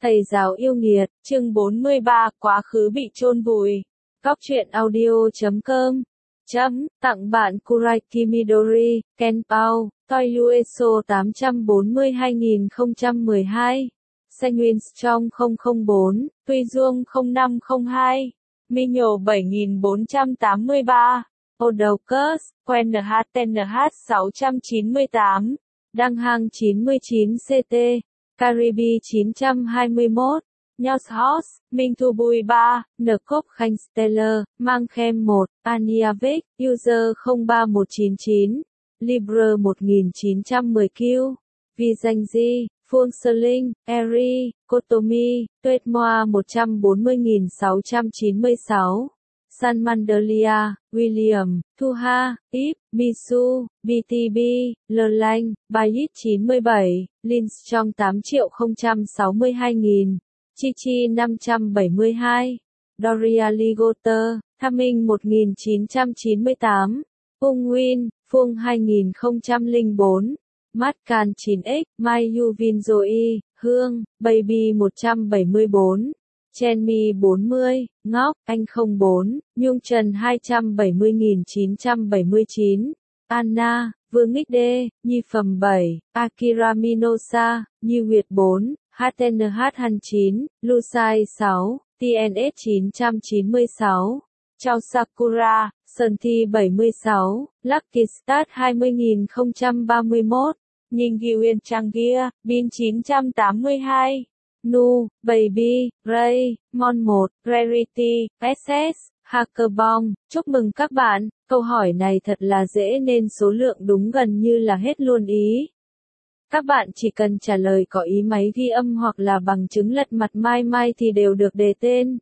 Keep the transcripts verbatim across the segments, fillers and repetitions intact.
Thầy giáo yêu nghiệt, chương bốn mươi ba, quá khứ bị chôn vùi. Góc truyện audio chấm com chấm tặng bạn Kuraki Midori, Ken Pao, Toyueso tám trăm bốn mươi hai nghìn không trăm mười hai, Sanguine Strong không không bốn, Tuy Duong không năm không hai, Minho bảy nghìn bốn trăm tám mươi ba, Odocus, Quen en hát en hát sáu trăm chín mươi tám, Đăng Hang chín mươi chín xê tê, Caribe chín trăm hai mươi mốt, Nhos Minh Thu Bùi ba, Ncop Khanh Stellar, Mang Khem một, Aniavic, User không ba một chín chín, Libre một nghìn chín trăm mười Q, Vi Danh Di, Phương Sơ Linh, Eri, Kotomi, Tuyết Moa một trăm bốn mươi nghìn sáu trăm chín mươi sáu, San Mandelia, William, Thu Ha, Ip, Misu, bê tê bê, Lơ Lanh, Bayit chín mươi bảy, Lins trong tám triệu không trăm sáu mươi hai nghìn, Chi Chi năm trăm bảy mươi hai, Doria Ligoter, Tham Minh một nghìn chín trăm chín mươi tám, Ung Win, Phương hai nghìn không trăm lẻ bốn, Matcan chín x, Mai Yuvin Zoe, Hương, Baby một trăm bảy mươi bốn, Chen Mi bốn mươi, Ngóc, Anh không bốn, Nhung Trần hai trăm bảy mươi nghìn chín trăm bảy mươi chín, Anna, Vương Nghích Đê, Nhi Phẩm bảy, Akira Minosa, Nhi Nguyệt bốn, hát en hát Han chín, Lusai sáu, tê en ét chín trăm chín mươi sáu, Chao Sakura, Sơn Thi bảy mươi sáu, Lucky Start hai mươi nghìn không trăm ba mươi mốt, Nhìn Ghiuen Changia, Bin chín trăm tám mươi hai, Nu, Baby, Ray, Mon một, Rarity, ét ét, Hackerbong, chúc mừng các bạn, câu hỏi này thật là dễ nên số lượng đúng gần như là hết luôn ý. Các bạn chỉ cần trả lời có ý máy ghi âm hoặc là bằng chứng lật mặt mai mai thì đều được đề tên.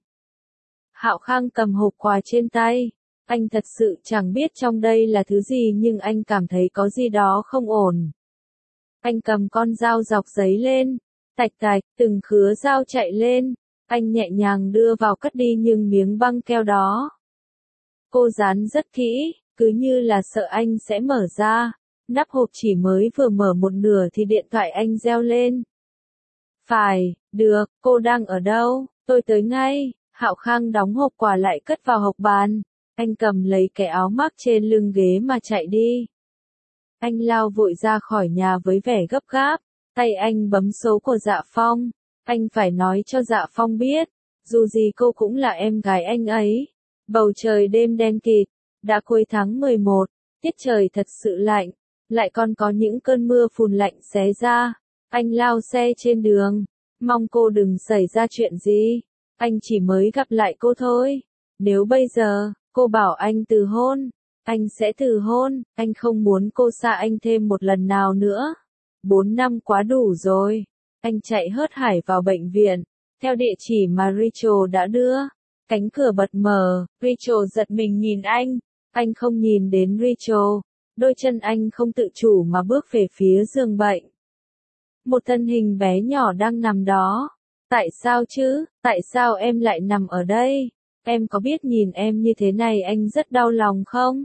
Hạo Khang cầm hộp quà trên tay, anh thật sự chẳng biết trong đây là thứ gì nhưng anh cảm thấy có gì đó không ổn. Anh cầm con dao dọc giấy lên, tạch tạch, từng khứa dao chạy lên, anh nhẹ nhàng đưa vào cất đi nhưng miếng băng keo đó. Cô dán rất kỹ, cứ như là sợ anh sẽ mở ra. Nắp hộp chỉ mới vừa mở một nửa thì điện thoại anh reo lên. Phải, được, cô đang ở đâu, tôi tới ngay. Hạo Khang đóng hộp quà lại cất vào hộc bàn. Anh cầm lấy cái áo mắc trên lưng ghế mà chạy đi. Anh lao vội ra khỏi nhà với vẻ gấp gáp. Tay anh bấm số của Dạ Phong. Anh phải nói cho Dạ Phong biết. Dù gì cô cũng là em gái anh ấy. Bầu trời đêm đen kịt. Đã cuối tháng mười một. Tiết trời thật sự lạnh. Lại còn có những cơn mưa phùn lạnh xé ra. Anh lao xe trên đường. Mong cô đừng xảy ra chuyện gì. Anh chỉ mới gặp lại cô thôi. Nếu bây giờ, cô bảo anh từ hôn, anh sẽ từ hôn. Anh không muốn cô xa anh thêm một lần nào nữa. Bốn năm quá đủ rồi. Anh chạy hớt hải vào bệnh viện. Theo địa chỉ mà Rachel đã đưa. Cánh cửa bật mở. Rachel giật mình nhìn anh. Anh không nhìn đến Rachel. Đôi chân anh không tự chủ mà bước về phía giường bệnh. Một thân hình bé nhỏ đang nằm đó. Tại sao chứ? Tại sao em lại nằm ở đây? Em có biết nhìn em như thế này anh rất đau lòng không?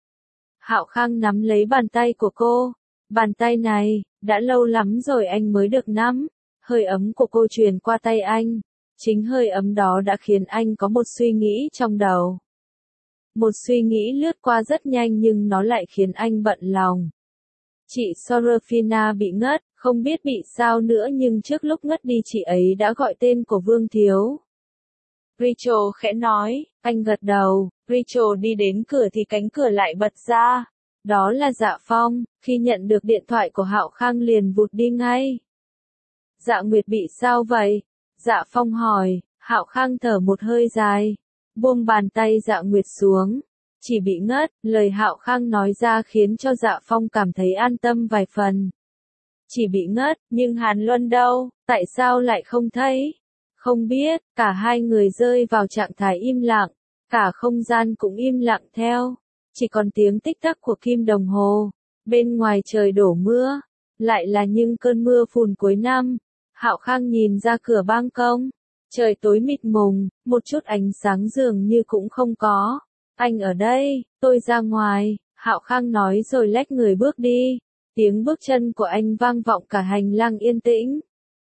Hạo Khang nắm lấy bàn tay của cô. Bàn tay này, đã lâu lắm rồi anh mới được nắm. Hơi ấm của cô truyền qua tay anh. Chính hơi ấm đó đã khiến anh có một suy nghĩ trong đầu. Một suy nghĩ lướt qua rất nhanh nhưng nó lại khiến anh bận lòng. Chị Sorafina bị ngất, không biết bị sao nữa nhưng trước lúc ngất đi chị ấy đã gọi tên của Vương Thiếu. Rachel khẽ nói, anh gật đầu, Rachel đi đến cửa thì cánh cửa lại bật ra. Đó là Dạ Phong, khi nhận được điện thoại của Hạo Khang liền vụt đi ngay. Dạ Nguyệt bị sao vậy? Dạ Phong hỏi, Hạo Khang thở một hơi dài. Buông bàn tay Dạ Nguyệt xuống. Chỉ bị ngất, lời Hạo Khang nói ra khiến cho Dạ Phong cảm thấy an tâm vài phần. Chỉ bị ngất, nhưng Hàn Luân đâu, tại sao lại không thấy? Không biết, cả hai người rơi vào trạng thái im lặng, cả không gian cũng im lặng theo. Chỉ còn tiếng tích tắc của kim đồng hồ. Bên ngoài trời đổ mưa, lại là những cơn mưa phùn cuối năm. Hạo Khang nhìn ra cửa ban công. Trời tối mịt mùng, một chút ánh sáng dường như cũng không có. Anh ở đây, tôi ra ngoài, Hạo Khang nói rồi lách người bước đi. Tiếng bước chân của anh vang vọng cả hành lang yên tĩnh.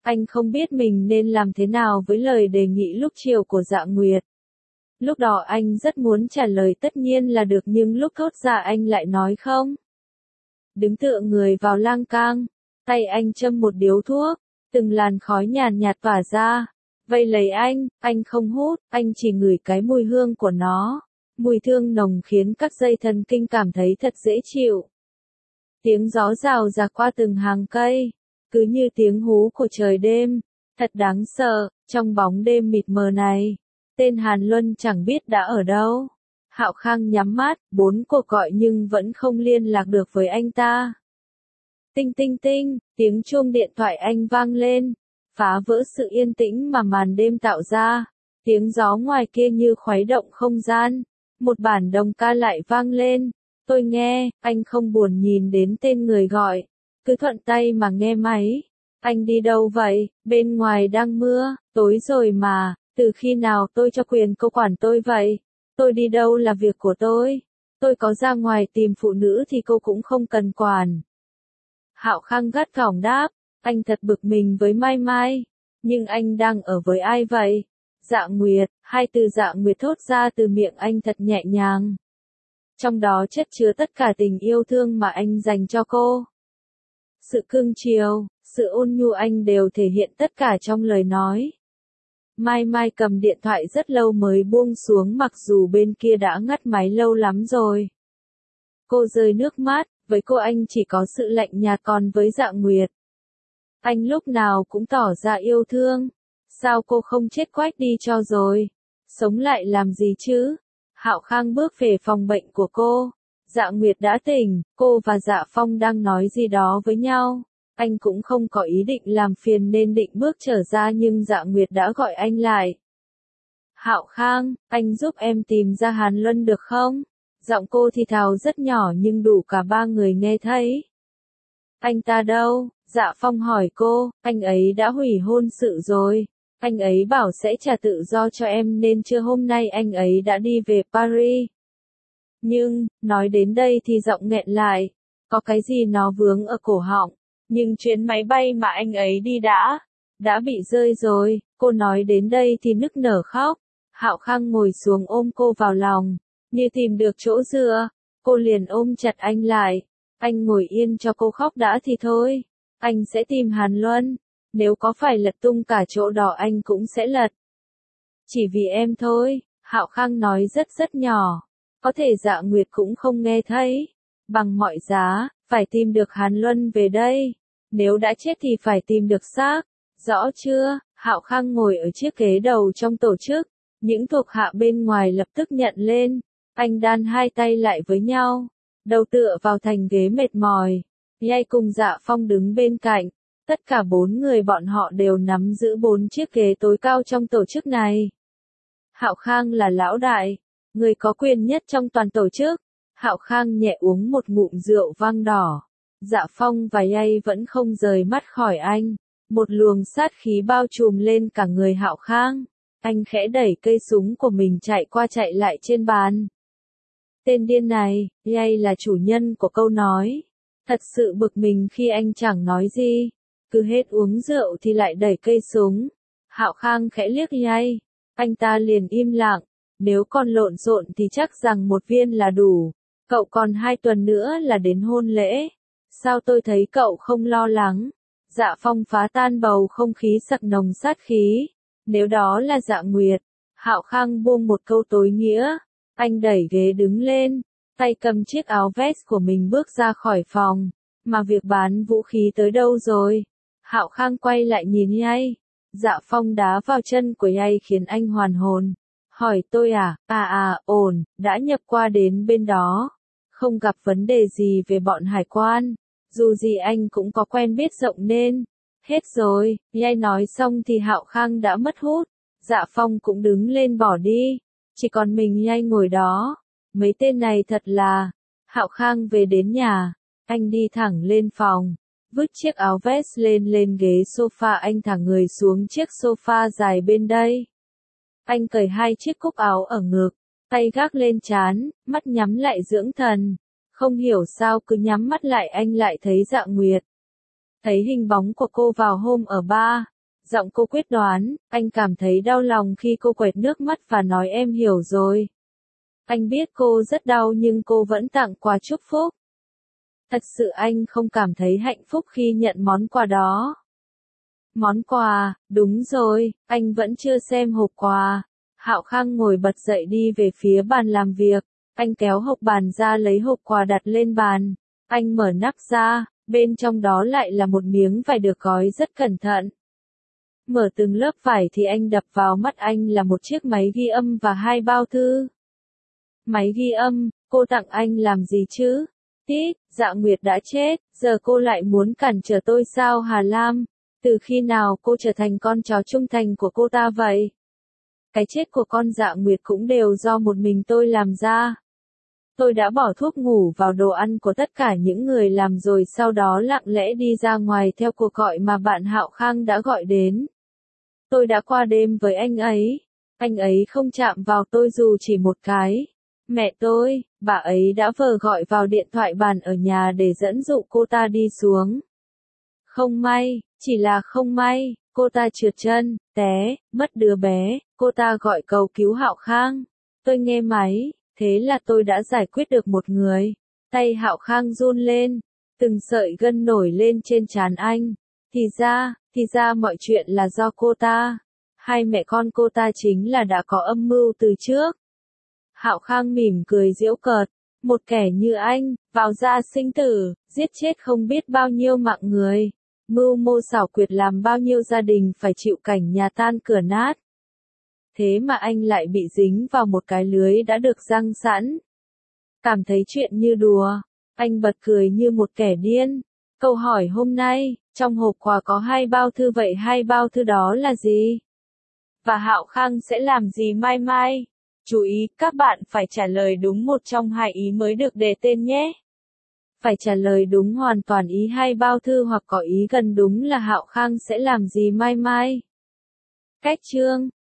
Anh không biết mình nên làm thế nào với lời đề nghị lúc chiều của Dạ Nguyệt. Lúc đó anh rất muốn trả lời tất nhiên là được nhưng lúc thốt ra anh lại nói không. Đứng tựa người vào lan can, tay anh châm một điếu thuốc, từng làn khói nhàn nhạt tỏa ra. Vây lấy anh, anh không hút, anh chỉ ngửi cái mùi hương của nó. Mùi thương nồng khiến các dây thần kinh cảm thấy thật dễ chịu. Tiếng gió rào rạc qua từng hàng cây, cứ như tiếng hú của trời đêm. Thật đáng sợ, trong bóng đêm mịt mờ này, tên Hàn Luân chẳng biết đã ở đâu. Hạo Khang nhắm mắt, bốn cuộc gọi nhưng vẫn không liên lạc được với anh ta. Tinh tinh tinh, tiếng chuông điện thoại anh vang lên, phá vỡ sự yên tĩnh mà màn đêm tạo ra. Tiếng gió ngoài kia như khuấy động không gian. Một bản đồng ca lại vang lên. Tôi nghe, anh không buồn nhìn đến tên người gọi. Cứ thuận tay mà nghe máy. Anh đi đâu vậy? Bên ngoài đang mưa, tối rồi mà. Từ khi nào tôi cho quyền cô quản tôi vậy? Tôi đi đâu là việc của tôi. Tôi có ra ngoài tìm phụ nữ thì cô cũng không cần quản. Hạo Khang gắt gỏng đáp. Anh thật bực mình với Mai Mai. Nhưng anh đang ở với ai vậy? Dạ Nguyệt. Hai từ Dạ Nguyệt thốt ra từ miệng anh thật nhẹ nhàng. Trong đó chất chứa tất cả tình yêu thương mà anh dành cho cô. Sự cưng chiều, sự ôn nhu anh đều thể hiện tất cả trong lời nói. Mai Mai cầm điện thoại rất lâu mới buông xuống mặc dù bên kia đã ngắt máy lâu lắm rồi. Cô rơi nước mắt, với cô anh chỉ có sự lạnh nhạt còn với Dạ Nguyệt. Anh lúc nào cũng tỏ ra yêu thương. Sao cô không chết quách đi cho rồi? Sống lại làm gì chứ? Hạo Khang bước về phòng bệnh của cô. Dạ Nguyệt đã tỉnh, cô và Dạ Phong đang nói gì đó với nhau. Anh cũng không có ý định làm phiền nên định bước trở ra nhưng Dạ Nguyệt đã gọi anh lại. Hạo Khang, anh giúp em tìm ra Hàn Luân được không? Giọng cô thì thào rất nhỏ nhưng đủ cả ba người nghe thấy. Anh ta đâu? Dạ Phong hỏi cô, anh ấy đã hủy hôn sự rồi. Anh ấy bảo sẽ trả tự do cho em nên trưa hôm nay anh ấy đã đi về Paris. Nhưng, nói đến đây thì giọng nghẹn lại. Có cái gì nó vướng ở cổ họng. Nhưng chuyến máy bay mà anh ấy đi đã, đã bị rơi rồi. Cô nói đến đây thì nức nở khóc. Hạo Khang ngồi xuống ôm cô vào lòng. Như tìm được chỗ dựa, cô liền ôm chặt anh lại. Anh ngồi yên cho cô khóc đã thì thôi. Anh sẽ tìm Hàn Luân. Nếu có phải lật tung cả chỗ đỏ anh cũng sẽ lật. Chỉ vì em thôi, Hạo Khang nói rất rất nhỏ. Có thể Dạ Nguyệt cũng không nghe thấy. Bằng mọi giá, phải tìm được Hàn Luân về đây. Nếu đã chết thì phải tìm được xác. Rõ chưa? Hạo Khang ngồi ở chiếc ghế đầu trong tổ chức. Những thuộc hạ bên ngoài lập tức nhận lên. Anh đan hai tay lại với nhau. Đầu tựa vào thành ghế mệt mỏi. Nhai cùng Dạ Phong đứng bên cạnh. Tất cả bốn người bọn họ đều nắm giữ bốn chiếc ghế tối cao trong tổ chức này. Hạo Khang là lão đại, người có quyền nhất trong toàn tổ chức. Hạo Khang nhẹ uống một ngụm rượu vang đỏ. Dạ Phong và Yay vẫn không rời mắt khỏi anh. Một luồng sát khí bao trùm lên cả người Hạo Khang. Anh khẽ đẩy cây súng của mình chạy qua chạy lại trên bàn. Tên điên này, Yay là chủ nhân của câu nói. Thật sự bực mình khi anh chẳng nói gì. Cứ hết uống rượu thì lại đẩy cây súng. Hạo Khang khẽ liếc Yay. Anh ta liền im lặng. Nếu còn lộn xộn thì chắc rằng một viên là đủ. Cậu còn hai tuần nữa là đến hôn lễ. Sao tôi thấy cậu không lo lắng? Dạ Phong phá tan bầu không khí sặc nồng sát khí. Nếu đó là Dạ Nguyệt. Hạo Khang buông một câu tối nghĩa. Anh đẩy ghế đứng lên. Tay cầm chiếc áo vest của mình bước ra khỏi phòng. Mà việc bán vũ khí tới đâu rồi? Hạo Khang quay lại nhìn Yay. Dạ Phong đá vào chân của Yay khiến anh hoàn hồn. Hỏi tôi à? À à, ổn, đã nhập qua đến bên đó. Không gặp vấn đề gì về bọn hải quan. Dù gì anh cũng có quen biết rộng nên. Hết rồi, Yay nói xong thì Hạo Khang đã mất hút. Dạ Phong cũng đứng lên bỏ đi. Chỉ còn mình Yay ngồi đó. Mấy tên này thật là. Hạo Khang về đến nhà. Anh đi thẳng lên phòng. Vứt chiếc áo vest lên lên ghế sofa anh thả người xuống chiếc sofa dài bên đây. Anh cởi hai chiếc cúc áo ở ngực. Tay gác lên trán, mắt nhắm lại dưỡng thần. Không hiểu sao cứ nhắm mắt lại anh lại thấy Dạ Nguyệt. Thấy hình bóng của cô vào hôm ở bar, Giọng cô quyết đoán, anh cảm thấy đau lòng khi cô quệt nước mắt và nói em hiểu rồi. Anh biết cô rất đau nhưng cô vẫn tặng quà chúc phúc. Thật sự anh không cảm thấy hạnh phúc khi nhận món quà đó. Món quà, đúng rồi, anh vẫn chưa xem hộp quà. Hạo Khang ngồi bật dậy đi về phía bàn làm việc. Anh kéo hộp bàn ra lấy hộp quà đặt lên bàn. Anh mở nắp ra, bên trong đó lại là một miếng vải được gói rất cẩn thận. Mở từng lớp vải thì anh đập vào mắt anh là một chiếc máy ghi âm và hai bao thư. Máy ghi âm, cô tặng anh làm gì chứ? Tít, Dạ Nguyệt đã chết, giờ cô lại muốn cản trở tôi sao Hà Lam? Từ khi nào cô trở thành con chó trung thành của cô ta vậy? Cái chết của con Dạ Nguyệt cũng đều do một mình tôi làm ra. Tôi đã bỏ thuốc ngủ vào đồ ăn của tất cả những người làm rồi sau đó lặng lẽ đi ra ngoài theo cuộc gọi mà bạn Hạo Khang đã gọi đến. Tôi đã qua đêm với anh ấy. Anh ấy không chạm vào tôi dù chỉ một cái. Mẹ tôi, bà ấy đã vờ gọi vào điện thoại bàn ở nhà để dẫn dụ cô ta đi xuống. Không may, chỉ là không may, cô ta trượt chân, té, mất đứa bé, cô ta gọi cầu cứu Hạo Khang. Tôi nghe máy, thế là tôi đã giải quyết được một người. Tay Hạo Khang run lên, từng sợi gân nổi lên trên trán anh. Thì ra, thì ra mọi chuyện là do cô ta. Hai mẹ con cô ta chính là đã có âm mưu từ trước. Hạo Khang mỉm cười giễu cợt, một kẻ như anh, vào ra sinh tử, giết chết không biết bao nhiêu mạng người. Mưu mô xảo quyệt làm bao nhiêu gia đình phải chịu cảnh nhà tan cửa nát. Thế mà anh lại bị dính vào một cái lưới đã được giăng sẵn. Cảm thấy chuyện như đùa, anh bật cười như một kẻ điên. Câu hỏi hôm nay, trong hộp quà có hai bao thư vậy hai bao thư đó là gì? Và Hạo Khang sẽ làm gì mai mai? Chú ý, các bạn phải trả lời đúng một trong hai ý mới được đề tên nhé. Phải trả lời đúng hoàn toàn ý hai bao thư hoặc có ý gần đúng là Hạo Khang sẽ làm gì mai mai. Cách chương